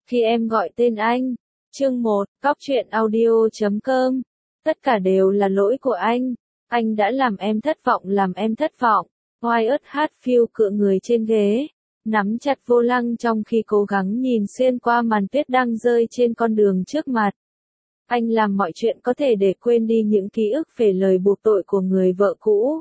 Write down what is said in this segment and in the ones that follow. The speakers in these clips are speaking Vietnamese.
Khi em gọi tên anh. Chương 1, Cóc truyện audio.com. Tất cả đều là lỗi của anh. Anh đã làm em thất vọng, làm em thất vọng. Wyatt Hatfield cựa người trên ghế, nắm chặt vô lăng trong khi cố gắng nhìn xuyên qua màn tuyết đang rơi trên con đường trước mặt. Anh làm mọi chuyện có thể để quên đi những ký ức về lời buộc tội của người vợ cũ.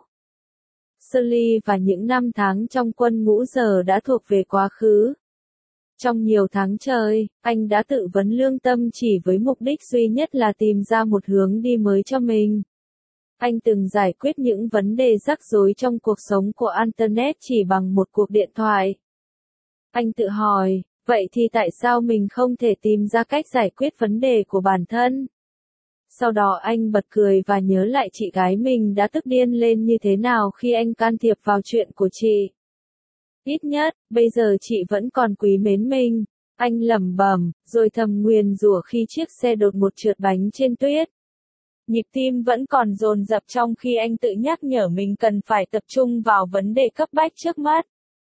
Shirley và những năm tháng trong quân ngũ giờ đã thuộc về quá khứ. Trong nhiều tháng trời, anh đã tự vấn lương tâm chỉ với mục đích duy nhất là tìm ra một hướng đi mới cho mình. Anh từng giải quyết những vấn đề rắc rối trong cuộc sống của Antoinette chỉ bằng một cuộc điện thoại. Anh tự hỏi, vậy thì tại sao mình không thể tìm ra cách giải quyết vấn đề của bản thân? Sau đó anh bật cười và nhớ lại chị gái mình đã tức điên lên như thế nào khi anh can thiệp vào chuyện của chị. Ít nhất, bây giờ chị vẫn còn quý mến mình. Anh lẩm bẩm, rồi thầm nguyền rủa khi chiếc xe đột ngột trượt bánh trên tuyết. Nhịp tim vẫn còn dồn dập trong khi anh tự nhắc nhở mình cần phải tập trung vào vấn đề cấp bách trước mắt.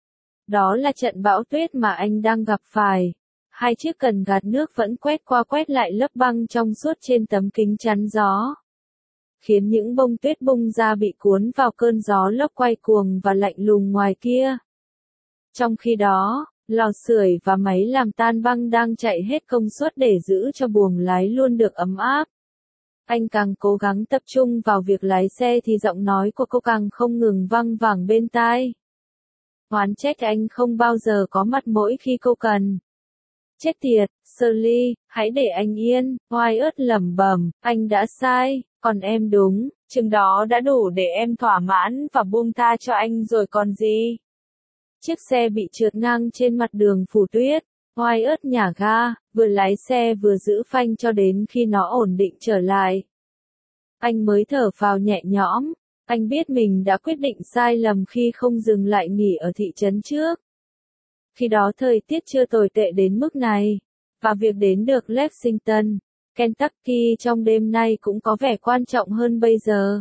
Đó là trận bão tuyết mà anh đang gặp phải. Hai chiếc cần gạt nước vẫn quét qua quét lại lớp băng trong suốt trên tấm kính chắn gió, khiến những bông tuyết bung ra bị cuốn vào cơn gió lốc quay cuồng và lạnh lùng ngoài kia. Trong khi đó, lò sưởi và máy làm tan băng đang chạy hết công suất để giữ cho buồng lái luôn được ấm áp. Anh càng cố gắng tập trung vào việc lái xe thì giọng nói của cô càng không ngừng văng vẳng bên tai. Oán trách anh không bao giờ có mặt mỗi khi cô cần. Chết tiệt, Shirley, hãy để anh yên. Wyatt lẩm bẩm, anh đã sai, còn em đúng, chừng đó đã đủ để em thỏa mãn và buông tha cho anh rồi còn gì. Chiếc xe bị trượt ngang trên mặt đường phủ tuyết. Wyatt nhả ga, vừa lái xe vừa giữ phanh cho đến khi nó ổn định trở lại. Anh mới thở phào nhẹ nhõm. Anh biết mình đã quyết định sai lầm khi không dừng lại nghỉ ở thị trấn trước. Khi đó thời tiết chưa tồi tệ đến mức này, và việc đến được Lexington, Kentucky trong đêm nay cũng có vẻ quan trọng hơn bây giờ.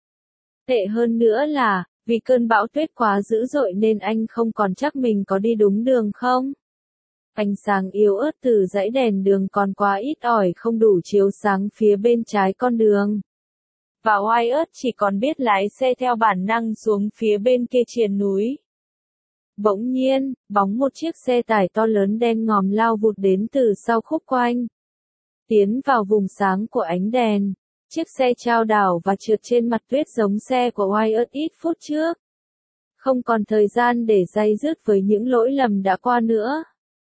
Tệ hơn nữa là, vì cơn bão tuyết quá dữ dội nên anh không còn chắc mình có đi đúng đường không. Ánh sáng yếu ớt từ dãy đèn đường còn quá ít ỏi không đủ chiếu sáng phía bên trái con đường. Và Wyatt chỉ còn biết lái xe theo bản năng xuống phía bên kia triền núi. Bỗng nhiên, bóng một chiếc xe tải to lớn đen ngòm lao vụt đến từ sau khúc quanh. Tiến vào vùng sáng của ánh đèn, chiếc xe chao đảo và trượt trên mặt tuyết giống xe của Wyatt ít phút trước. Không còn thời gian để day dứt với những lỗi lầm đã qua nữa.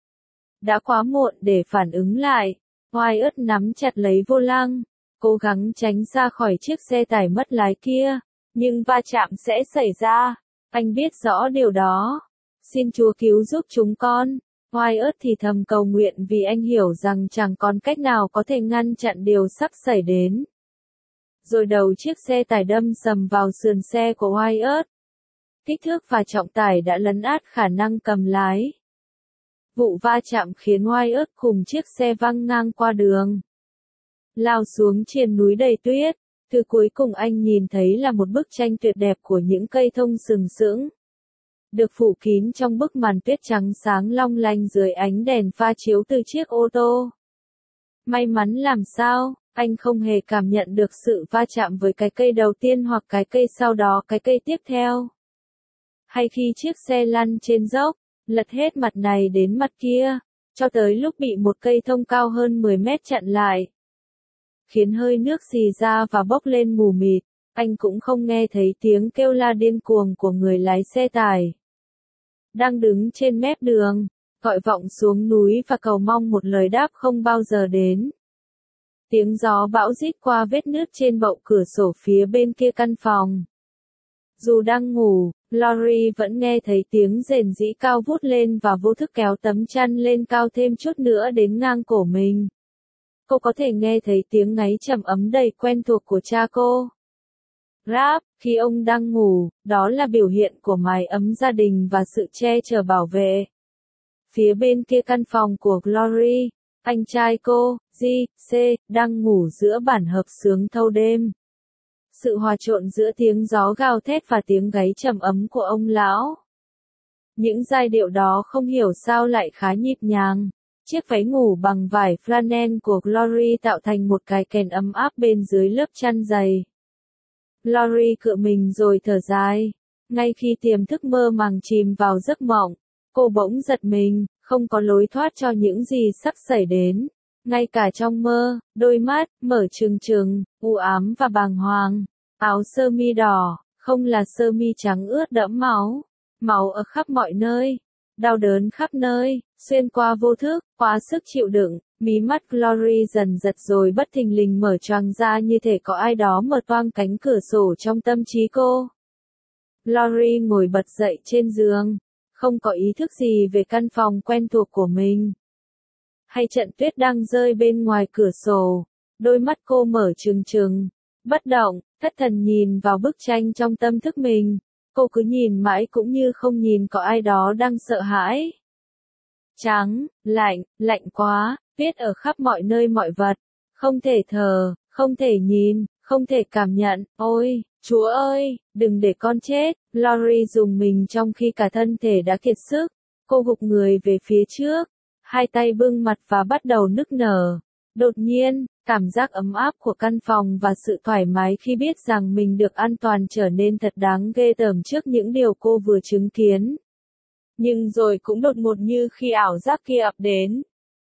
Đã quá muộn để phản ứng lại. Wyatt nắm chặt lấy vô lăng, cố gắng tránh ra khỏi chiếc xe tải mất lái kia, nhưng va chạm sẽ xảy ra. Anh biết rõ điều đó. Xin Chúa cứu giúp chúng con. Wyatt thì thầm cầu nguyện vì anh hiểu rằng chẳng còn cách nào có thể ngăn chặn điều sắp xảy đến. Rồi đầu chiếc xe tải đâm sầm vào sườn xe của Wyatt. Kích thước và trọng tải đã lấn át khả năng cầm lái. Vụ va chạm khiến Wyatt cùng chiếc xe văng ngang qua đường, lao xuống triền núi đầy tuyết. Thứ cuối cùng anh nhìn thấy là một bức tranh tuyệt đẹp của những cây thông sừng sững, được phủ kín trong bức màn tuyết trắng sáng long lanh dưới ánh đèn pha chiếu từ chiếc ô tô. May mắn làm sao, anh không hề cảm nhận được sự va chạm với cái cây đầu tiên hoặc cái cây sau đó cái cây tiếp theo. Hay khi chiếc xe lăn trên dốc, lật hết mặt này đến mặt kia, cho tới lúc bị một cây thông cao hơn 10 mét chặn lại, khiến hơi nước xì ra và bốc lên mù mịt. Anh cũng không nghe thấy tiếng kêu la điên cuồng của người lái xe tải, đang đứng trên mép đường, gọi vọng xuống núi và cầu mong một lời đáp không bao giờ đến. Tiếng gió bão rít qua vết nứt trên bậu cửa sổ phía bên kia căn phòng. Dù đang ngủ, Lori vẫn nghe thấy tiếng rền rĩ cao vút lên và vô thức kéo tấm chăn lên cao thêm chút nữa đến ngang cổ mình. Cô có thể nghe thấy tiếng ngáy trầm ấm đầy quen thuộc của cha cô. Rap, khi ông đang ngủ, đó là biểu hiện của mái ấm gia đình và sự che chở bảo vệ. Phía bên kia căn phòng của Glory, anh trai cô, G.C., đang ngủ giữa bản hợp xướng thâu đêm. Sự hòa trộn giữa tiếng gió gào thét và tiếng gáy trầm ấm của ông lão. Những giai điệu đó không hiểu sao lại khá nhịp nhàng, Chiếc váy ngủ bằng vải flannel của Glory tạo thành một cái kèn ấm áp bên dưới lớp chăn dày. Glory cựa mình rồi thở dài. Ngay khi tiềm thức mơ màng chìm vào giấc mộng, cô bỗng giật mình, không có lối thoát cho những gì sắp xảy đến. Ngay cả trong mơ, đôi mắt mở trừng trừng, u ám và bàng hoàng. Áo sơ mi đỏ, không là sơ mi trắng ướt đẫm máu. Máu ở khắp mọi nơi. Đau đớn khắp nơi, xuyên qua vô thức, quá sức chịu đựng. Mí mắt Glory dần giật rồi bất thình lình mở choàng ra như thể có ai đó mở toang cánh cửa sổ trong tâm trí cô. Glory ngồi bật dậy trên giường, không có ý thức gì về căn phòng quen thuộc của mình. Hay trận tuyết đang rơi bên ngoài cửa sổ, đôi mắt cô mở trừng trừng, bất động, thất thần nhìn vào bức tranh trong tâm thức mình. Cô cứ nhìn mãi cũng như không nhìn có ai đó đang sợ hãi. Trắng, lạnh, lạnh quá, tuyết ở khắp mọi nơi mọi vật. Không thể thở, không thể nhìn, không thể cảm nhận. Ôi, Chúa ơi, đừng để con chết. Glory dùng mình trong khi cả thân thể đã kiệt sức. Cô gục người về phía trước, hai tay bưng mặt và bắt đầu nức nở. Đột nhiên, cảm giác ấm áp của căn phòng và sự thoải mái khi biết rằng mình được an toàn trở nên thật đáng ghê tởm trước những điều cô vừa chứng kiến. Nhưng rồi cũng đột ngột như khi ảo giác kia ập đến.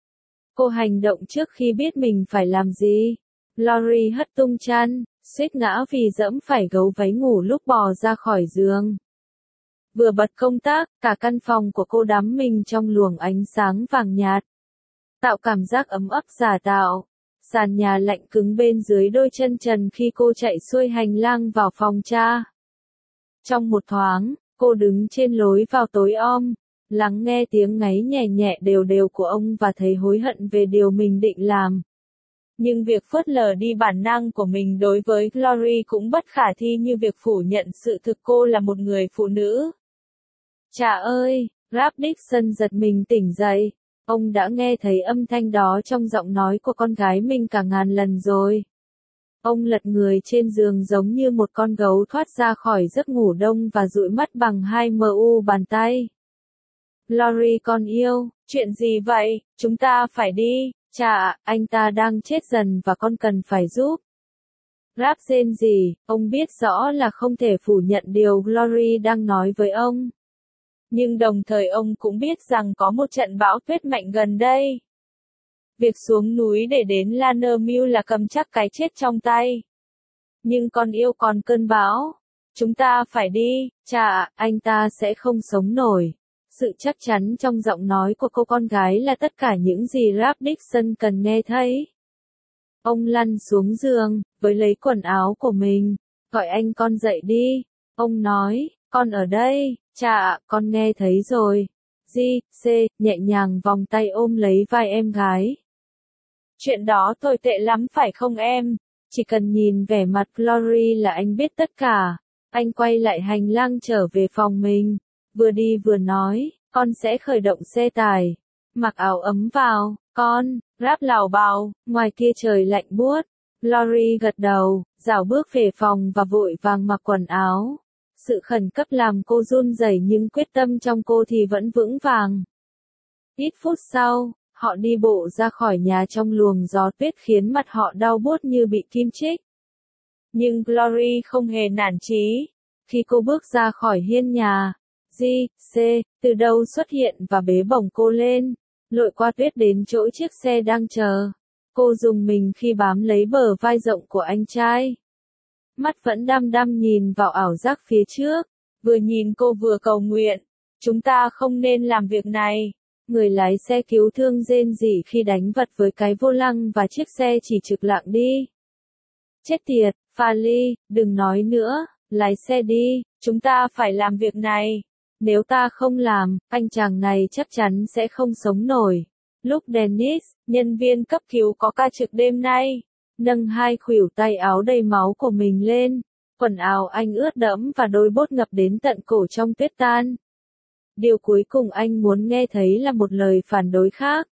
Cô hành động trước khi biết mình phải làm gì. Glory hất tung chăn, suýt ngã vì dẫm phải gấu váy ngủ lúc bò ra khỏi giường. Vừa bật công tắc, cả căn phòng của cô đắm mình trong luồng ánh sáng vàng nhạt. Tạo cảm giác ấm áp giả tạo. Sàn nhà lạnh cứng bên dưới đôi chân trần khi cô chạy xuôi hành lang vào phòng cha. Trong một thoáng, cô đứng trên lối vào tối om, lắng nghe tiếng ngáy nhẹ nhẹ đều đều của ông và thấy hối hận về điều mình định làm. Nhưng việc phớt lờ đi bản năng của mình đối với Glory cũng bất khả thi như việc phủ nhận sự thực cô là một người phụ nữ. Chà ơi, Ralph Dixon giật mình tỉnh dậy. Ông đã nghe thấy âm thanh đó trong giọng nói của con gái mình cả ngàn lần rồi. Ông lật người trên giường giống như một con gấu thoát ra khỏi giấc ngủ đông và dụi mắt bằng hai mu bàn tay. Glory con yêu, chuyện gì vậy? Chúng ta phải đi. Chà, anh ta đang chết dần và con cần phải giúp. Ralph rên rỉ, ông biết rõ là không thể phủ nhận điều Glory đang nói với ông. Nhưng đồng thời ông cũng biết rằng có một trận bão tuyết mạnh gần đây. Việc xuống núi để đến Lannermill là cầm chắc cái chết trong tay. Nhưng con yêu còn cơn bão. Chúng ta phải đi, chà, anh ta sẽ không sống nổi. Sự chắc chắn trong giọng nói của cô con gái là tất cả những gì Ralph Dixon cần nghe thấy. Ông lăn xuống giường, với lấy quần áo của mình. Gọi anh con dậy đi. Ông nói, con ở đây, chà, con nghe thấy rồi. G.C. nhẹ nhàng vòng tay ôm lấy vai em gái. Chuyện đó tồi tệ lắm phải không em? Chỉ cần nhìn vẻ mặt Glory là anh biết tất cả. Anh quay lại hành lang trở về phòng mình. Vừa đi vừa nói, con sẽ khởi động xe tải. Mặc áo ấm vào, con. Ralph lảo bảo, ngoài kia trời lạnh buốt. Glory gật đầu, rảo bước về phòng và vội vàng mặc quần áo. Sự khẩn cấp làm cô run rẩy nhưng quyết tâm trong cô thì vẫn vững vàng. Ít phút sau, họ đi bộ ra khỏi nhà trong luồng gió tuyết khiến mặt họ đau buốt như bị kim chích. Nhưng Glory không hề nản chí. Khi cô bước ra khỏi hiên nhà, G.C. từ đâu xuất hiện và bế bổng cô lên, lội qua tuyết đến chỗ chiếc xe đang chờ. Cô rùng mình khi bám lấy bờ vai rộng của anh trai. Mắt vẫn đăm đăm nhìn vào ảo giác phía trước, vừa nhìn cô vừa cầu nguyện. Chúng ta không nên làm việc này. Người lái xe cứu thương rên rỉ khi đánh vật với cái vô lăng và chiếc xe chỉ trực lặng đi. Chết tiệt, Farley, đừng nói nữa, lái xe đi, chúng ta phải làm việc này. Nếu ta không làm, anh chàng này chắc chắn sẽ không sống nổi. Lúc Dennis, nhân viên cấp cứu có ca trực đêm nay, nâng hai khuỷu tay áo đầy máu của mình lên, quần áo anh ướt đẫm và đôi bốt ngập đến tận cổ trong tuyết tan. Điều cuối cùng anh muốn nghe thấy là một lời phản đối khác.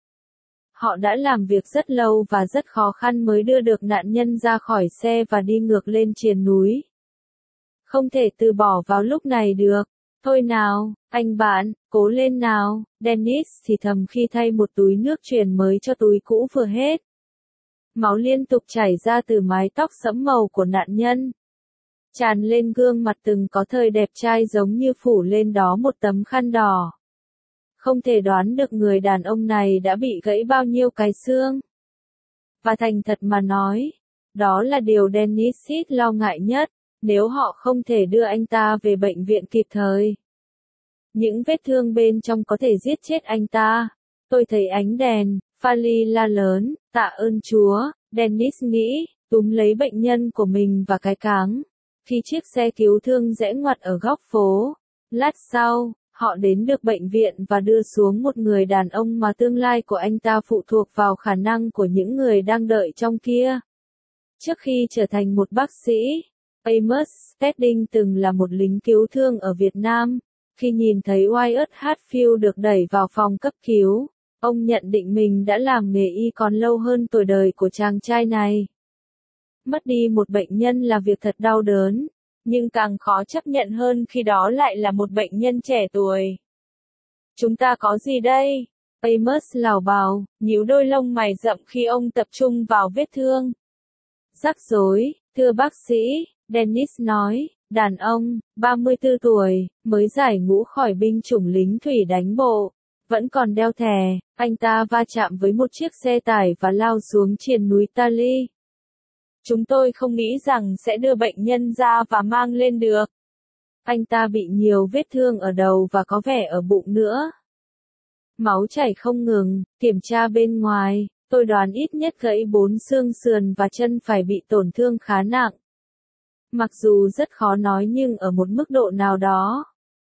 Họ đã làm việc rất lâu và rất khó khăn mới đưa được nạn nhân ra khỏi xe và đi ngược lên triền núi. Không thể từ bỏ vào lúc này được. Thôi nào, anh bạn, cố lên nào, Dennis thì thầm khi thay một túi nước truyền mới cho túi cũ vừa hết. Máu liên tục chảy ra từ mái tóc sẫm màu của nạn nhân. Tràn lên gương mặt từng có thời đẹp trai giống như phủ lên đó một tấm khăn đỏ. Không thể đoán được người đàn ông này đã bị gãy bao nhiêu cái xương. Và thành thật mà nói, đó là điều Dennis ít lo ngại nhất, nếu họ không thể đưa anh ta về bệnh viện kịp thời. Những vết thương bên trong có thể giết chết anh ta. Tôi thấy ánh đèn, Fali la lớn, tạ ơn Chúa, Dennis nghĩ, túm lấy bệnh nhân của mình và cái cáng. Khi chiếc xe cứu thương rẽ ngoặt ở góc phố, lát sau, họ đến được bệnh viện và đưa xuống một người đàn ông mà tương lai của anh ta phụ thuộc vào khả năng của những người đang đợi trong kia. Trước khi trở thành một bác sĩ, Amos Spedding từng là một lính cứu thương ở Việt Nam. Khi nhìn thấy Wyatt Hatfield được đẩy vào phòng cấp cứu, ông nhận định mình đã làm nghề y còn lâu hơn tuổi đời của chàng trai này. Mất đi một bệnh nhân là việc thật đau đớn, nhưng càng khó chấp nhận hơn khi đó lại là một bệnh nhân trẻ tuổi. Chúng ta có gì đây? Amos lảo bào, nhíu đôi lông mày rậm khi ông tập trung vào vết thương. Rắc rối, thưa bác sĩ, Dennis nói, đàn ông, 34 tuổi, mới giải ngũ khỏi binh chủng lính thủy đánh bộ, vẫn còn đeo thẻ, anh ta va chạm với một chiếc xe tải và lao xuống triền núi Tali. Chúng tôi không nghĩ rằng sẽ đưa bệnh nhân ra và mang lên được. Anh ta bị nhiều vết thương ở đầu và có vẻ ở bụng nữa. Máu chảy không ngừng, kiểm tra bên ngoài, tôi đoán ít nhất gãy 4 xương sườn và chân phải bị tổn thương khá nặng. Mặc dù rất khó nói nhưng ở một mức độ nào đó,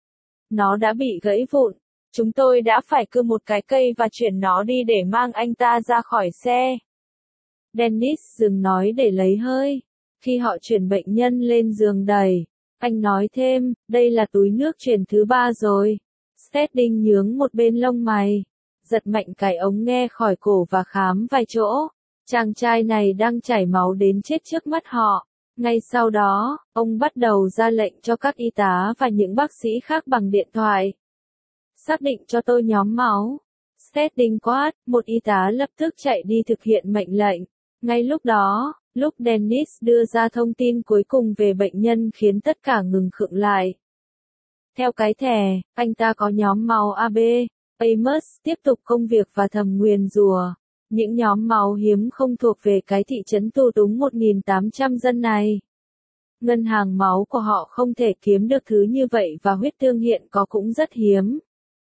nó đã bị gãy vụn. Chúng tôi đã phải cưa một cái cây và chuyển nó đi để mang anh ta ra khỏi xe. Dennis dừng nói để lấy hơi. Khi họ chuyển bệnh nhân lên giường đẩy, anh nói thêm, đây là túi nước truyền thứ 3 rồi. Spedding nhướng một bên lông mày, giật mạnh cái ống nghe khỏi cổ và khám vài chỗ. Chàng trai này đang chảy máu đến chết trước mắt họ. Ngay sau đó, ông bắt đầu ra lệnh cho các y tá và những bác sĩ khác bằng điện thoại. Xác định cho tôi nhóm máu. Spedding quát, một y tá lập tức chạy đi thực hiện mệnh lệnh. Ngay lúc đó, lúc Dennis đưa ra thông tin cuối cùng về bệnh nhân khiến tất cả ngừng khựng lại. Theo cái thẻ, anh ta có nhóm máu AB. Amos tiếp tục công việc và thầm nguyền rủa. Những nhóm máu hiếm không thuộc về cái thị trấn tù túng 1.800 dân này. Ngân hàng máu của họ không thể kiếm được thứ như vậy và huyết tương hiện có cũng rất hiếm.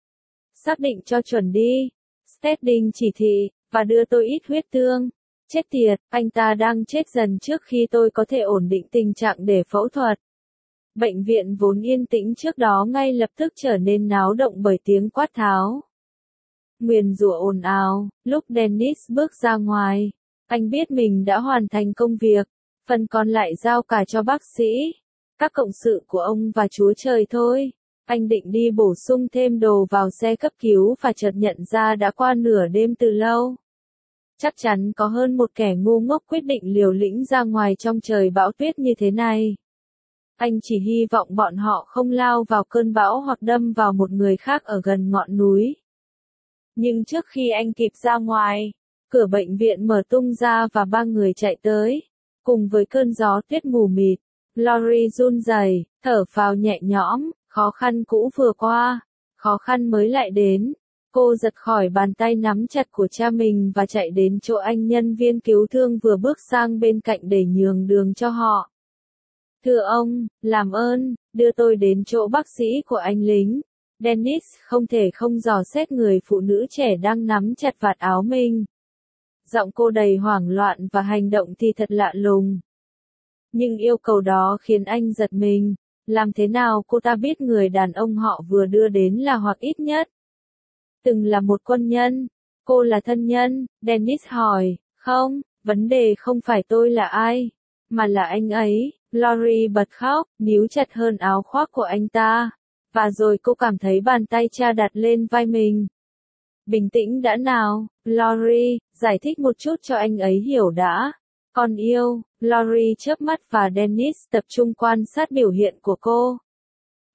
Xác định cho chuẩn đi. Spedding chỉ thị, và đưa tôi ít huyết tương. Chết tiệt, anh ta đang chết dần trước khi tôi có thể ổn định tình trạng để phẫu thuật. Bệnh viện vốn yên tĩnh trước đó ngay lập tức trở nên náo động bởi tiếng quát tháo. Nguyền rủa ồn ào, lúc Dennis bước ra ngoài, anh biết mình đã hoàn thành công việc, phần còn lại giao cả cho bác sĩ, các cộng sự của ông và Chúa Trời thôi. Anh định đi bổ sung thêm đồ vào xe cấp cứu và chợt nhận ra đã qua nửa đêm từ lâu. Chắc chắn có hơn một kẻ ngu ngốc quyết định liều lĩnh ra ngoài trong trời bão tuyết như thế này. Anh chỉ hy vọng bọn họ không lao vào cơn bão hoặc đâm vào một người khác ở gần ngọn núi. Nhưng trước khi anh kịp ra ngoài, cửa bệnh viện mở tung ra và 3 người chạy tới. Cùng với cơn gió tuyết mù mịt, Lori run rẩy, thở phào nhẹ nhõm, khó khăn cũ vừa qua, khó khăn mới lại đến. Cô giật khỏi bàn tay nắm chặt của cha mình và chạy đến chỗ anh nhân viên cứu thương vừa bước sang bên cạnh để nhường đường cho họ. Thưa ông, làm ơn, đưa tôi đến chỗ bác sĩ của anh lính. Dennis không thể không dò xét người phụ nữ trẻ đang nắm chặt vạt áo mình. Giọng cô đầy hoảng loạn và hành động thì thật lạ lùng. Nhưng yêu cầu đó khiến anh giật mình. Làm thế nào cô ta biết người đàn ông họ vừa đưa đến là hoặc ít nhất từng là một quân nhân? Cô là thân nhân? Dennis hỏi. Không, vấn đề không phải tôi là ai, mà là anh ấy. Lori bật khóc, níu chặt hơn áo khoác của anh ta. Và rồi cô cảm thấy bàn tay cha đặt lên vai mình. Bình tĩnh đã nào, Lori, giải thích một chút cho anh ấy hiểu đã. Con yêu, Lori chớp mắt và Dennis tập trung quan sát biểu hiện của cô.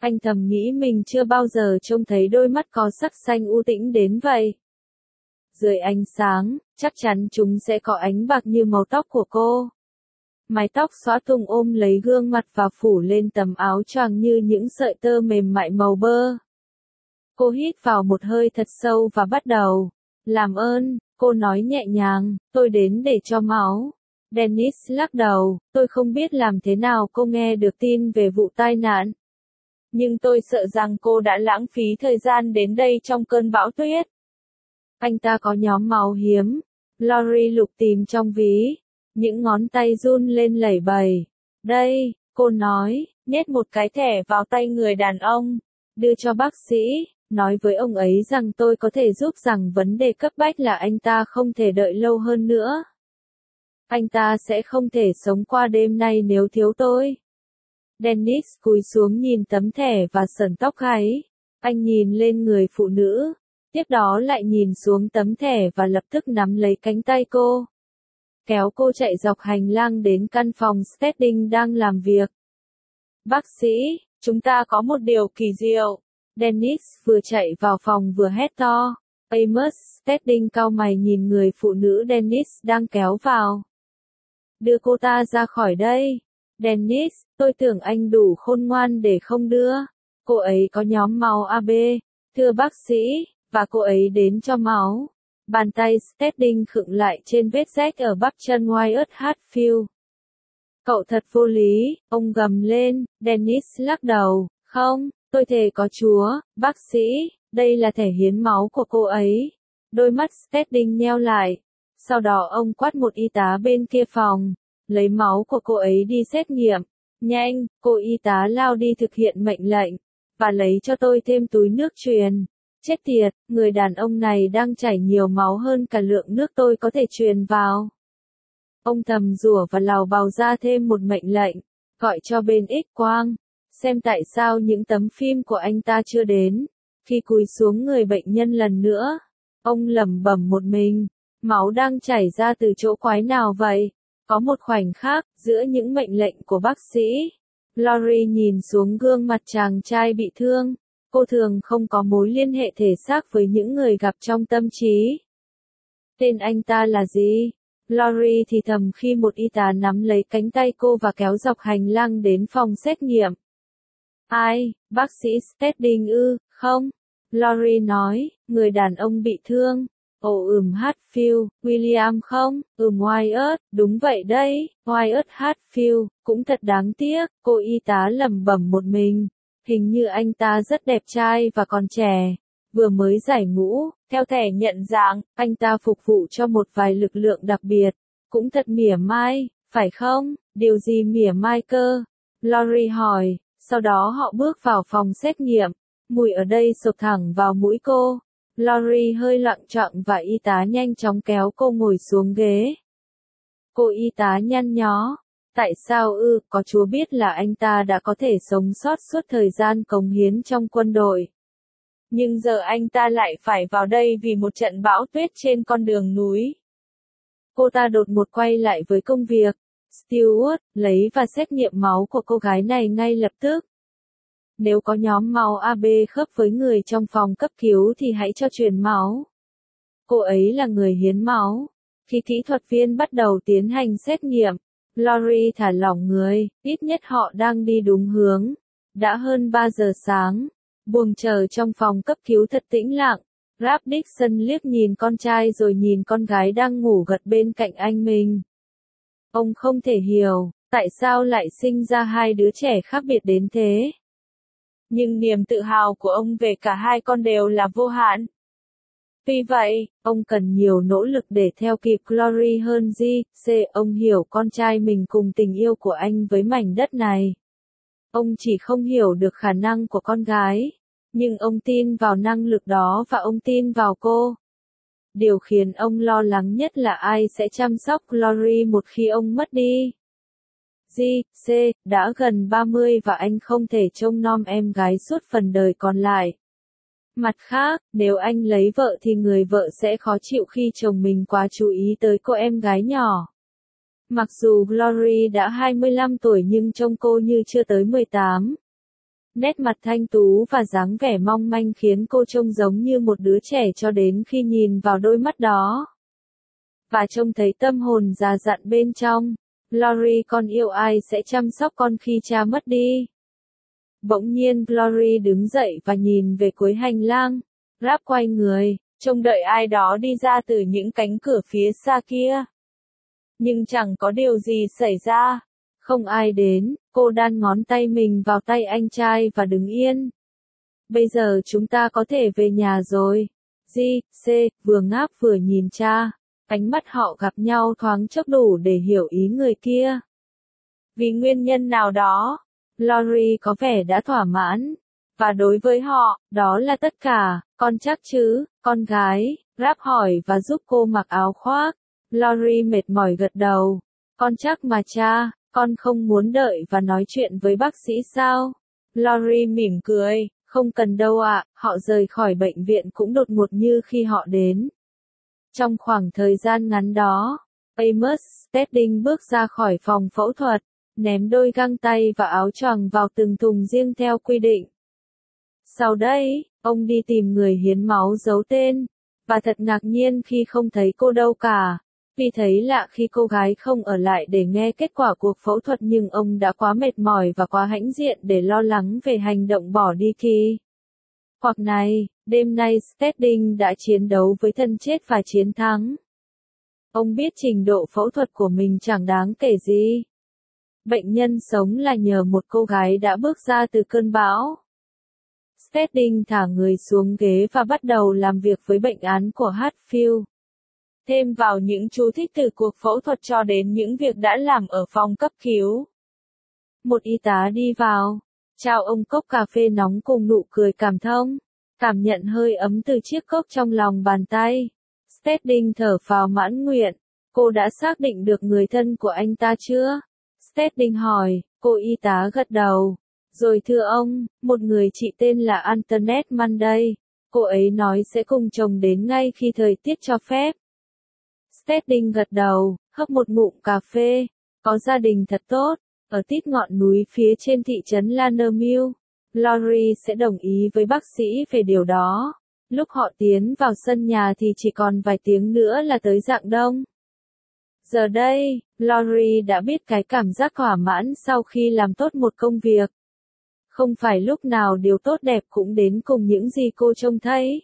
Anh thầm nghĩ mình chưa bao giờ trông thấy đôi mắt có sắc xanh u tĩnh đến vậy. Dưới ánh sáng, chắc chắn chúng sẽ có ánh bạc như màu tóc của cô. Mái tóc xõa tung ôm lấy gương mặt và phủ lên tấm áo choàng như những sợi tơ mềm mại màu bơ. Cô hít vào một hơi thật sâu và bắt đầu. Làm ơn, cô nói nhẹ nhàng, tôi đến để cho máu. Dennis lắc đầu, tôi không biết làm thế nào cô nghe được tin về vụ tai nạn. Nhưng tôi sợ rằng cô đã lãng phí thời gian đến đây trong cơn bão tuyết. Anh ta có nhóm máu hiếm. Lori lục tìm trong ví. Những ngón tay run lên lẩy bẩy. Đây, cô nói, nhét một cái thẻ vào tay người đàn ông. Đưa cho bác sĩ, nói với ông ấy rằng tôi có thể giúp rằng vấn đề cấp bách là anh ta không thể đợi lâu hơn nữa. Anh ta sẽ không thể sống qua đêm nay nếu thiếu tôi. Dennis cúi xuống nhìn tấm thẻ và sờn tóc gáy. Anh nhìn lên người phụ nữ, tiếp đó lại nhìn xuống tấm thẻ và lập tức nắm lấy cánh tay cô. Kéo cô chạy dọc hành lang đến căn phòng Stedding đang làm việc. Bác sĩ, chúng ta có một điều kỳ diệu. Dennis vừa chạy vào phòng vừa hét to. Amos Stedding cau mày nhìn người phụ nữ Dennis đang kéo vào. Đưa cô ta ra khỏi đây. Dennis, tôi tưởng anh đủ khôn ngoan để không đưa. Cô ấy có nhóm máu AB. Thưa bác sĩ, và cô ấy đến cho máu. Bàn tay Stedding khựng lại trên vết rách ở bắp chân Wyatt Hatfield. Cậu thật vô lý, ông gầm lên. Dennis lắc đầu. Không, tôi thề có Chúa, bác sĩ, đây là thẻ hiến máu của cô ấy. Đôi mắt Stedding nheo lại. Sau đó ông quát một y tá bên kia phòng. Lấy máu của cô ấy đi xét nghiệm. Nhanh, cô y tá lao đi thực hiện mệnh lệnh. Và lấy cho tôi thêm túi nước truyền. Chết tiệt, người đàn ông này đang chảy nhiều máu hơn cả lượng nước tôi có thể truyền vào. Ông thầm rủa và lào bào ra thêm một mệnh lệnh. Gọi cho bên X-quang. Xem tại sao những tấm phim của anh ta chưa đến. Khi cúi xuống người bệnh nhân lần nữa. Ông lẩm bẩm một mình. Máu đang chảy ra từ chỗ quái nào vậy? Có một khoảnh khắc, giữa những mệnh lệnh của bác sĩ. Lori nhìn xuống gương mặt chàng trai bị thương. Cô thường không có mối liên hệ thể xác với những người gặp trong tâm trí. Tên anh ta là gì? Lori thì thầm khi một y tá nắm lấy cánh tay cô và kéo dọc hành lang đến phòng xét nghiệm. Ai, bác sĩ Stedding ư, không? Lori nói, người đàn ông bị thương. Ồ Hatfield, William không? Wyatt, đúng vậy đấy, Wyatt Hatfield, cũng thật đáng tiếc, cô y tá lẩm bẩm một mình. Hình như anh ta rất đẹp trai và còn trẻ. Vừa mới giải ngũ, theo thẻ nhận dạng, anh ta phục vụ cho một vài lực lượng đặc biệt. Cũng thật mỉa mai, phải không? Điều gì mỉa mai cơ? Lori hỏi, sau đó họ bước vào phòng xét nghiệm. Mùi ở đây sộc thẳng vào mũi cô. Lori hơi loạng choạng và y tá nhanh chóng kéo cô ngồi xuống ghế. Cô y tá nhăn nhó. Tại sao có Chúa biết là anh ta đã có thể sống sót suốt thời gian cống hiến trong quân đội. Nhưng giờ anh ta lại phải vào đây vì một trận bão tuyết trên con đường núi. Cô ta đột ngột quay lại với công việc. Stewart, lấy và xét nghiệm máu của cô gái này ngay lập tức. Nếu có nhóm máu AB khớp với người trong phòng cấp cứu thì hãy cho truyền máu. Cô ấy là người hiến máu. Khi kỹ thuật viên bắt đầu tiến hành xét nghiệm, Lori thả lỏng người, ít nhất họ đang đi đúng hướng. Đã hơn 3 giờ sáng, buồng chờ trong phòng cấp cứu thật tĩnh lặng. Ralph Dixon liếc nhìn con trai rồi nhìn con gái đang ngủ gật bên cạnh anh mình. Ông không thể hiểu, tại sao lại sinh ra hai đứa trẻ khác biệt đến thế. Nhưng niềm tự hào của ông về cả hai con đều là vô hạn. Tuy vậy, ông cần nhiều nỗ lực để theo kịp Lori hơn ông hiểu con trai mình cùng tình yêu của anh với mảnh đất này. Ông chỉ không hiểu được khả năng của con gái. Nhưng ông tin vào năng lực đó và ông tin vào cô. Điều khiến ông lo lắng nhất là ai sẽ chăm sóc Lori một khi ông mất đi. Đã gần 30 và anh không thể trông nom em gái suốt phần đời còn lại. Mặt khác, nếu anh lấy vợ thì người vợ sẽ khó chịu khi chồng mình quá chú ý tới cô em gái nhỏ. Mặc dù Lori đã 25 tuổi nhưng trông cô như chưa tới 18. Nét mặt thanh tú và dáng vẻ mong manh khiến cô trông giống như một đứa trẻ cho đến khi nhìn vào đôi mắt đó. Và trông thấy tâm hồn già dặn bên trong. Glory, con yêu ai sẽ chăm sóc con khi cha mất đi? Bỗng nhiên Glory đứng dậy và nhìn về cuối hành lang. Rap quay người, trông đợi ai đó đi ra từ những cánh cửa phía xa kia. Nhưng chẳng có điều gì xảy ra. Không ai đến, cô đan ngón tay mình vào tay anh trai và đứng yên. Bây giờ chúng ta có thể về nhà rồi. G.C. vừa ngáp vừa nhìn cha. Ánh mắt họ gặp nhau thoáng chốc đủ để hiểu ý người kia. Vì nguyên nhân nào đó, Glory có vẻ đã thỏa mãn. Và đối với họ, đó là tất cả. Con chắc chứ, con gái? Rap hỏi và giúp cô mặc áo khoác. Glory mệt mỏi gật đầu. Con chắc mà cha, con không muốn đợi và nói chuyện với bác sĩ sao? Glory mỉm cười, không cần đâu ạ, họ rời khỏi bệnh viện cũng đột ngột như khi họ đến. Trong khoảng thời gian ngắn đó, Amos Stedding bước ra khỏi phòng phẫu thuật, ném đôi găng tay và áo choàng vào từng thùng riêng theo quy định. Sau đây, ông đi tìm người hiến máu giấu tên, và thật ngạc nhiên khi không thấy cô đâu cả. Vì thấy lạ khi cô gái không ở lại để nghe kết quả cuộc phẫu thuật, nhưng ông đã quá mệt mỏi và quá hãnh diện để lo lắng về hành động bỏ đi kỳ. Hoặc này, đêm nay Stedding đã chiến đấu với thân chết và chiến thắng. Ông biết trình độ phẫu thuật của mình chẳng đáng kể gì. Bệnh nhân sống là nhờ một cô gái đã bước ra từ cơn bão. Stedding thả người xuống ghế và bắt đầu làm việc với bệnh án của Hatfield. Thêm vào những chú thích từ cuộc phẫu thuật cho đến những việc đã làm ở phòng cấp cứu. Một y tá đi vào, trao ông cốc cà phê nóng cùng nụ cười cảm thông, cảm nhận hơi ấm từ chiếc cốc trong lòng bàn tay. Stedding thở phào mãn nguyện, cô đã xác định được người thân của anh ta chưa? Stedding hỏi, cô y tá gật đầu. Rồi thưa ông, một người chị tên là Antoinette Monday, cô ấy nói sẽ cùng chồng đến ngay khi thời tiết cho phép. Stedding gật đầu, hấp một ngụm cà phê, có gia đình thật tốt, ở tít ngọn núi phía trên thị trấn Landermill. Glory sẽ đồng ý với bác sĩ về điều đó. Lúc họ tiến vào sân nhà thì chỉ còn vài tiếng nữa là tới rạng đông. Giờ đây, Glory đã biết cái cảm giác thỏa mãn sau khi làm tốt một công việc. Không phải lúc nào điều tốt đẹp cũng đến cùng những gì cô trông thấy.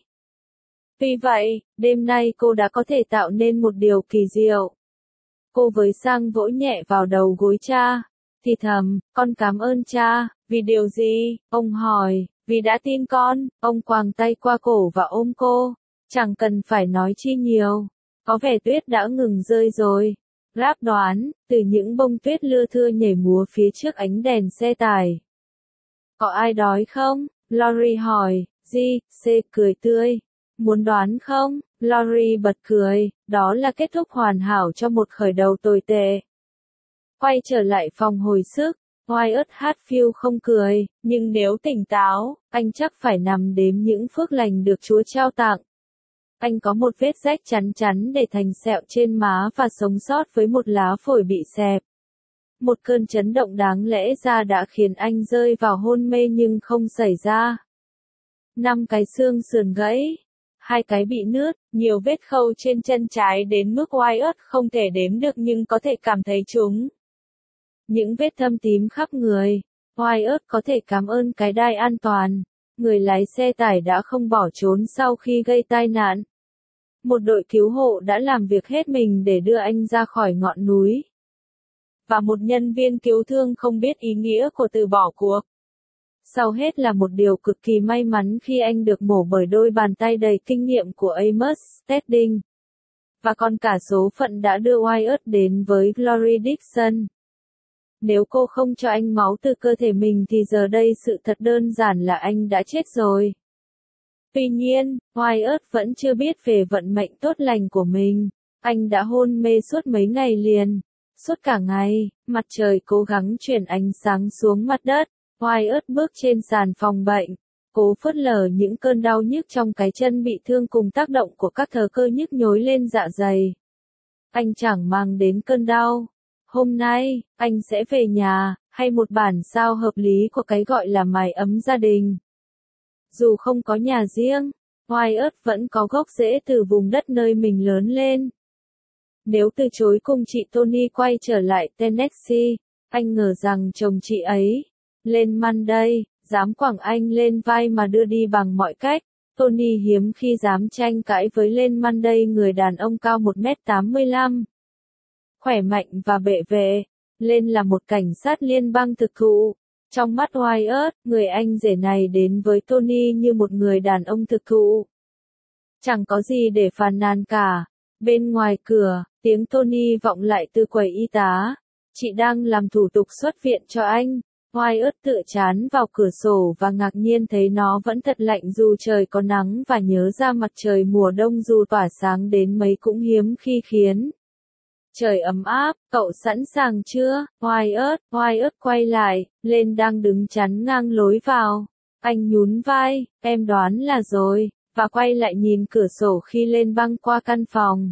Vì vậy, đêm nay cô đã có thể tạo nên một điều kỳ diệu. Cô với sang vỗ nhẹ vào đầu gối cha, thì thầm, con cảm ơn cha. Vì điều gì? Ông hỏi. Vì đã tin con. Ông quàng tay qua cổ và ôm cô. Chẳng cần phải nói chi nhiều. Có vẻ tuyết đã ngừng rơi rồi. Rap đoán, từ những bông tuyết lưa thưa nhảy múa phía trước ánh đèn xe tải. Có ai đói không? Glory hỏi. G.C. cười tươi. Muốn đoán không? Glory bật cười. Đó là kết thúc hoàn hảo cho một khởi đầu tồi tệ. Quay trở lại phòng hồi sức. Wyatt Hatfield không cười, nhưng nếu tỉnh táo, anh chắc phải nằm đếm những phước lành được Chúa trao tặng. Anh có một vết rách chắn chắn để thành sẹo trên má và sống sót với một lá phổi bị xẹp. Một cơn chấn động đáng lẽ ra đã khiến anh rơi vào hôn mê nhưng không xảy ra. 5 cái xương sườn gãy, 2 cái bị nứt, nhiều vết khâu trên chân trái đến mức Wyatt không thể đếm được nhưng có thể cảm thấy chúng. Những vết thâm tím khắp người. Wyatt có thể cảm ơn cái đai an toàn. Người lái xe tải đã không bỏ trốn sau khi gây tai nạn. Một đội cứu hộ đã làm việc hết mình để đưa anh ra khỏi ngọn núi. Và một nhân viên cứu thương không biết ý nghĩa của từ bỏ cuộc. Sau hết là một điều cực kỳ may mắn khi anh được mổ bởi đôi bàn tay đầy kinh nghiệm của Amos Stedding. Và còn cả số phận đã đưa Wyatt đến với Glory Dixon. Nếu cô không cho anh máu từ cơ thể mình thì giờ đây sự thật đơn giản là anh đã chết rồi. Tuy nhiên, Wyatt vẫn chưa biết về vận mệnh tốt lành của mình. Anh đã hôn mê suốt mấy ngày liền. Suốt cả ngày, mặt trời cố gắng chuyển ánh sáng xuống mặt đất. Wyatt bước trên sàn phòng bệnh, cố phớt lờ những cơn đau nhức trong cái chân bị thương cùng tác động của các thớ cơ nhức nhối lên dạ dày. Anh chẳng mang đến cơn đau. Hôm nay, anh sẽ về nhà, hay một bản sao hợp lý của cái gọi là mái ấm gia đình. Dù không có nhà riêng, Wyatt vẫn có gốc rễ từ vùng đất nơi mình lớn lên. Nếu từ chối cùng chị Tony quay trở lại Tennessee, anh ngờ rằng chồng chị ấy, lên Monday, dám quẳng anh lên vai mà đưa đi bằng mọi cách. Tony hiếm khi dám tranh cãi với lên Monday, người đàn ông cao 1m85. Khỏe mạnh và bệ vệ. Lên là một cảnh sát liên bang thực thụ. Trong mắt Wyatt, người anh rể này đến với Tony như một người đàn ông thực thụ. Chẳng có gì để phàn nàn cả. Bên ngoài cửa, tiếng Tony vọng lại từ quầy y tá. Chị đang làm thủ tục xuất viện cho anh. Wyatt tựa chán vào cửa sổ và ngạc nhiên thấy nó vẫn thật lạnh dù trời có nắng, và nhớ ra mặt trời mùa đông dù tỏa sáng đến mấy cũng hiếm khi khiến trời ấm áp. Cậu sẵn sàng chưa, Wyatt? Wyatt quay lại, lên đang đứng chắn ngang lối vào. Anh nhún vai, em đoán là rồi, và quay lại nhìn cửa sổ khi lên băng qua căn phòng.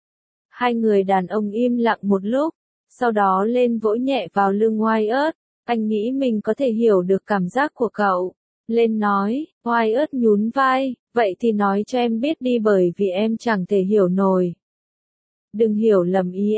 Hai người đàn ông im lặng một lúc, sau đó lên vỗ nhẹ vào lưng Wyatt. Anh nghĩ mình có thể hiểu được cảm giác của cậu. Lên nói, Wyatt nhún vai, vậy thì nói cho em biết đi, bởi vì em chẳng thể hiểu nổi. Đừng hiểu lầm ý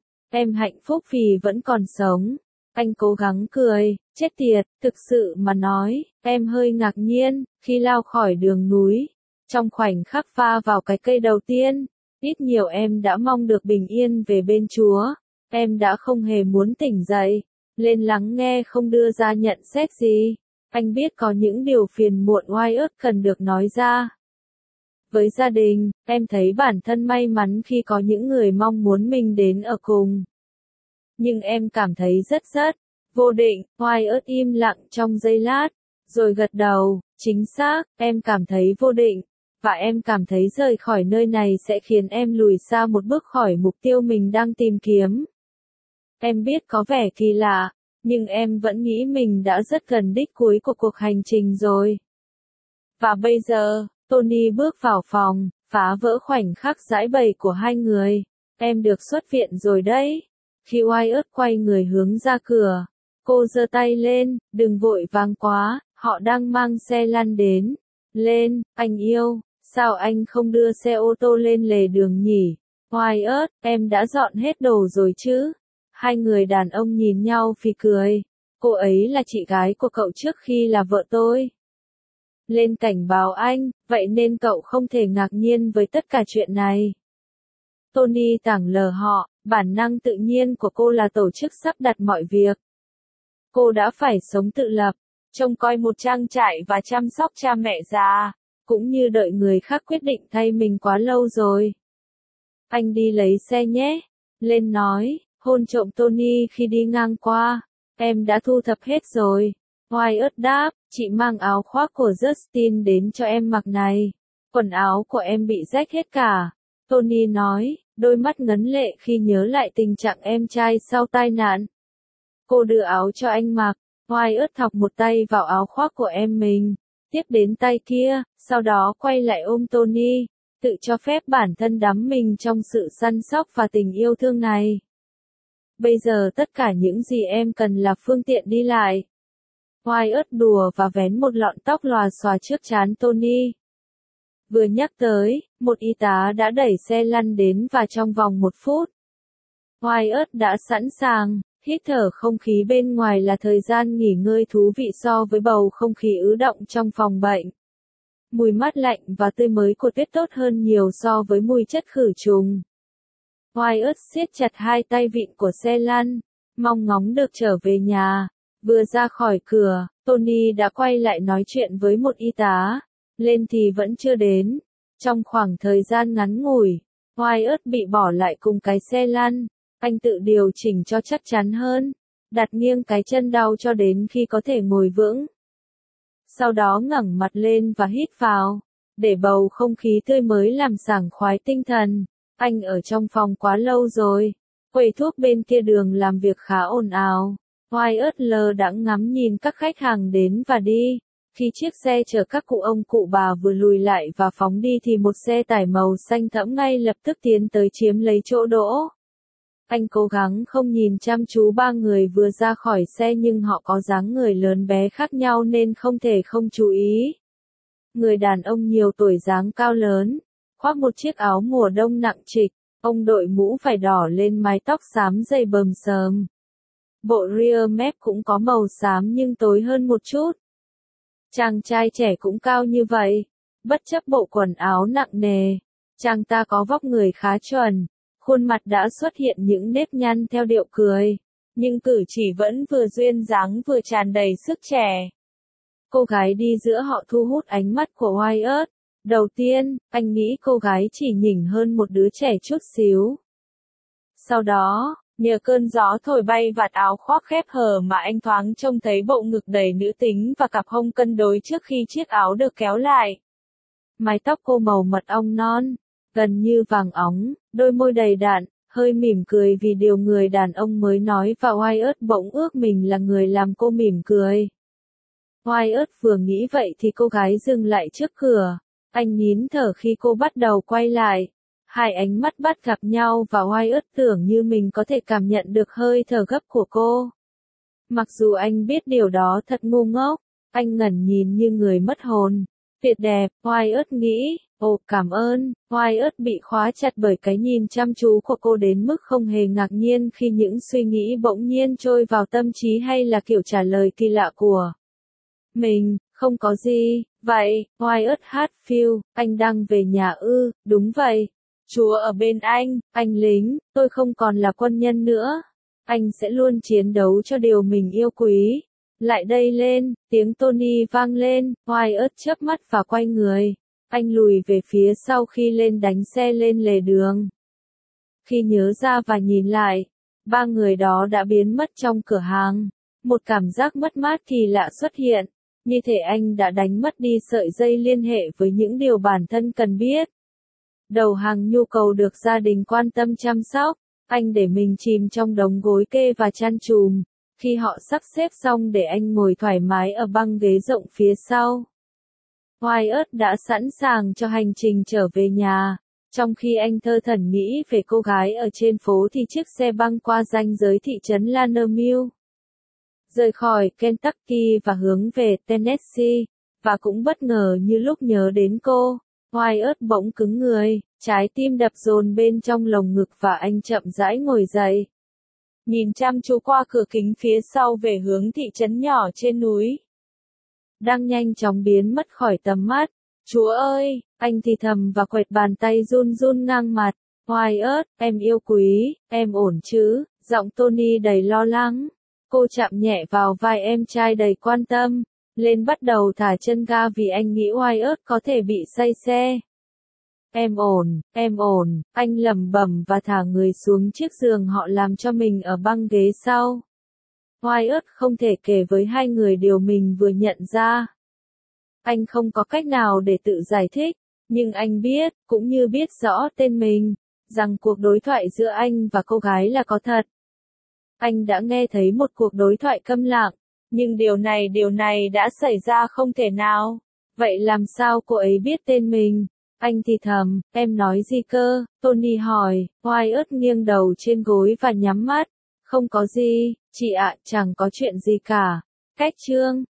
em hạnh phúc vì vẫn còn sống. Anh cố gắng cười, chết tiệt, thực sự mà nói, em hơi ngạc nhiên, khi lao khỏi đường núi. Trong khoảnh khắc va vào cái cây đầu tiên, ít nhiều em đã mong được bình yên về bên Chúa. Em đã không hề muốn tỉnh dậy. Lên lắng nghe không đưa ra nhận xét gì. Anh biết có những điều phiền muộn Wyatt cần được nói ra. Với gia đình, em thấy bản thân may mắn khi có những người mong muốn mình đến ở cùng. Nhưng em cảm thấy rất vô định. Wyatt im lặng trong giây lát, rồi gật đầu, chính xác, em cảm thấy vô định. Và em cảm thấy rời khỏi nơi này sẽ khiến em lùi xa một bước khỏi mục tiêu mình đang tìm kiếm. Em biết có vẻ kỳ lạ, nhưng em vẫn nghĩ mình đã rất gần đích cuối của cuộc hành trình rồi. Và bây giờ, Tony bước vào phòng, phá vỡ khoảnh khắc giãi bày của hai người. Em được xuất viện rồi đấy. Khi Wyatt quay người hướng ra cửa, cô giơ tay lên, đừng vội vàng quá, họ đang mang xe lăn đến. Lên, anh yêu, sao anh không đưa xe ô tô lên lề đường nhỉ? Wyatt, em đã dọn hết đồ rồi chứ? Hai người đàn ông nhìn nhau phì cười. Cô ấy là chị gái của cậu trước khi là vợ tôi. Lên cảnh báo anh, vậy nên cậu không thể ngạc nhiên với tất cả chuyện này. Tony tảng lờ họ, bản năng tự nhiên của cô là tổ chức sắp đặt mọi việc. Cô đã phải sống tự lập, trông coi một trang trại và chăm sóc cha mẹ già, cũng như đợi người khác quyết định thay mình quá lâu rồi. Anh đi lấy xe nhé. Lên nói, hôn trộm Tony khi đi ngang qua. Em đã thu thập hết rồi. Wyatt đáp, chị mang áo khoác của Justin đến cho em mặc này. Quần áo của em bị rách hết cả. Tony nói, đôi mắt ngấn lệ khi nhớ lại tình trạng em trai sau tai nạn. Cô đưa áo cho anh mặc. Wyatt thọc một tay vào áo khoác của em mình, tiếp đến tay kia, sau đó quay lại ôm Tony, tự cho phép bản thân đắm mình trong sự săn sóc và tình yêu thương này. Bây giờ tất cả những gì em cần là phương tiện đi lại. Wyatt đùa và vén một lọn tóc lòa xòa trước trán Tony. Vừa nhắc tới, một y tá đã đẩy xe lăn đến và trong vòng 1 phút, Wyatt đã sẵn sàng. Hít thở không khí bên ngoài là thời gian nghỉ ngơi thú vị so với bầu không khí ứ động trong phòng bệnh. Mùi mát lạnh và tươi mới của tuyết tốt hơn nhiều so với mùi chất khử trùng. Wyatt siết chặt hai tay vịn của xe lăn, mong ngóng được trở về nhà. Vừa ra khỏi cửa, Tony đã quay lại nói chuyện với một y tá. Lên thì vẫn chưa đến. Trong khoảng thời gian ngắn ngủi, Wyatt bị bỏ lại cùng cái xe lăn. Anh tự điều chỉnh cho chắc chắn hơn, đặt nghiêng cái chân đau cho đến khi có thể ngồi vững. Sau đó ngẩng mặt lên và hít vào, để bầu không khí tươi mới làm sảng khoái tinh thần. Anh ở trong phòng quá lâu rồi. Quầy thuốc bên kia đường làm việc khá ồn ào. Wyatt lờ đãng ngắm nhìn các khách hàng đến và đi. Khi chiếc xe chở các cụ ông cụ bà vừa lùi lại và phóng đi thì một xe tải màu xanh thẫm ngay lập tức tiến tới chiếm lấy chỗ đỗ. Anh cố gắng không nhìn chăm chú ba người vừa ra khỏi xe nhưng họ có dáng người lớn bé khác nhau nên không thể không chú ý. Người đàn ông nhiều tuổi dáng cao lớn, khoác một chiếc áo mùa đông nặng trịch, ông đội mũ vải đỏ lên mái tóc xám dày bờm xờm. Bộ rear mép cũng có màu xám nhưng tối hơn một chút. Chàng trai trẻ cũng cao như vậy, bất chấp bộ quần áo nặng nề, chàng ta có vóc người khá chuẩn, khuôn mặt đã xuất hiện những nếp nhăn theo điệu cười, nhưng cử chỉ vẫn vừa duyên dáng vừa tràn đầy sức trẻ. Cô gái đi giữa họ thu hút ánh mắt của Wyatt. Đầu tiên, anh nghĩ cô gái chỉ nhỉnh hơn một đứa trẻ chút xíu. Sau đó, nhờ cơn gió thổi bay vạt áo khoác khép hở mà anh thoáng trông thấy bộ ngực đầy nữ tính và cặp hông cân đối trước khi chiếc áo được kéo lại. Mái tóc cô màu mật ong non, gần như vàng óng, đôi môi đầy đặn, hơi mỉm cười vì điều người đàn ông mới nói và Wyatt bỗng ước mình là người làm cô mỉm cười. Wyatt vừa nghĩ vậy thì cô gái dừng lại trước cửa. Anh nín thở khi cô bắt đầu quay lại. Hai ánh mắt bắt gặp nhau và Wyatt tưởng như mình có thể cảm nhận được hơi thở gấp của cô. Mặc dù anh biết điều đó thật ngu ngốc, anh ngẩn nhìn như người mất hồn. Tuyệt đẹp, Wyatt nghĩ. Ồ, cảm ơn. Wyatt bị khóa chặt bởi cái nhìn chăm chú của cô đến mức không hề ngạc nhiên khi những suy nghĩ bỗng nhiên trôi vào tâm trí hay là kiểu trả lời kỳ lạ của mình. Không có gì. Vậy, Wyatt Hatfield, anh đang về nhà ư? Đúng vậy. Chúa ở bên anh lính, tôi không còn là quân nhân nữa. Anh sẽ luôn chiến đấu cho điều mình yêu quý. Lại đây lên, tiếng Tony vang lên, Wyatt chớp mắt và quay người. Anh lùi về phía sau khi lên đánh xe lên lề đường. Khi nhớ ra và nhìn lại, ba người đó đã biến mất trong cửa hàng. Một cảm giác mất mát kỳ lạ xuất hiện. Như thể anh đã đánh mất đi sợi dây liên hệ với những điều bản thân cần biết. Đầu hàng nhu cầu được gia đình quan tâm chăm sóc, anh để mình chìm trong đống gối kê và chăn chùm. Khi họ sắp xếp xong để anh ngồi thoải mái ở băng ghế rộng phía sau. Wyatt đã sẵn sàng cho hành trình trở về nhà. Trong khi anh thơ thẩn nghĩ về cô gái ở trên phố thì chiếc xe băng qua ranh giới thị trấn Lanermill. Rời khỏi Kentucky và hướng về Tennessee, và cũng bất ngờ như lúc nhớ đến cô, Wyatt bỗng cứng người, trái tim đập dồn bên trong lồng ngực và anh chậm rãi ngồi dậy. Nhìn chăm chú qua cửa kính phía sau về hướng thị trấn nhỏ trên núi. Đang nhanh chóng biến mất khỏi tầm mắt. Chúa ơi, anh thì thầm và quệt bàn tay run run ngang mặt. Wyatt, em yêu quý, em ổn chứ? Giọng Tony đầy lo lắng. Cô chạm nhẹ vào vai em trai đầy quan tâm, lên bắt đầu thả chân ga vì anh nghĩ Wyatt có thể bị say xe. Em ổn, anh lẩm bẩm và thả người xuống chiếc giường họ làm cho mình ở băng ghế sau. Wyatt không thể kể với hai người điều mình vừa nhận ra. Anh không có cách nào để tự giải thích, nhưng anh biết, cũng như biết rõ tên mình, rằng cuộc đối thoại giữa anh và cô gái là có thật. Anh đã nghe thấy một cuộc đối thoại câm lặng, nhưng điều này đã xảy ra không thể nào. Vậy làm sao cô ấy biết tên mình? Anh thì thầm, em nói gì cơ? Tony hỏi. Wyatt nghiêng đầu trên gối và nhắm mắt. Không có gì, chị ạ, chẳng có chuyện gì cả. Cách chương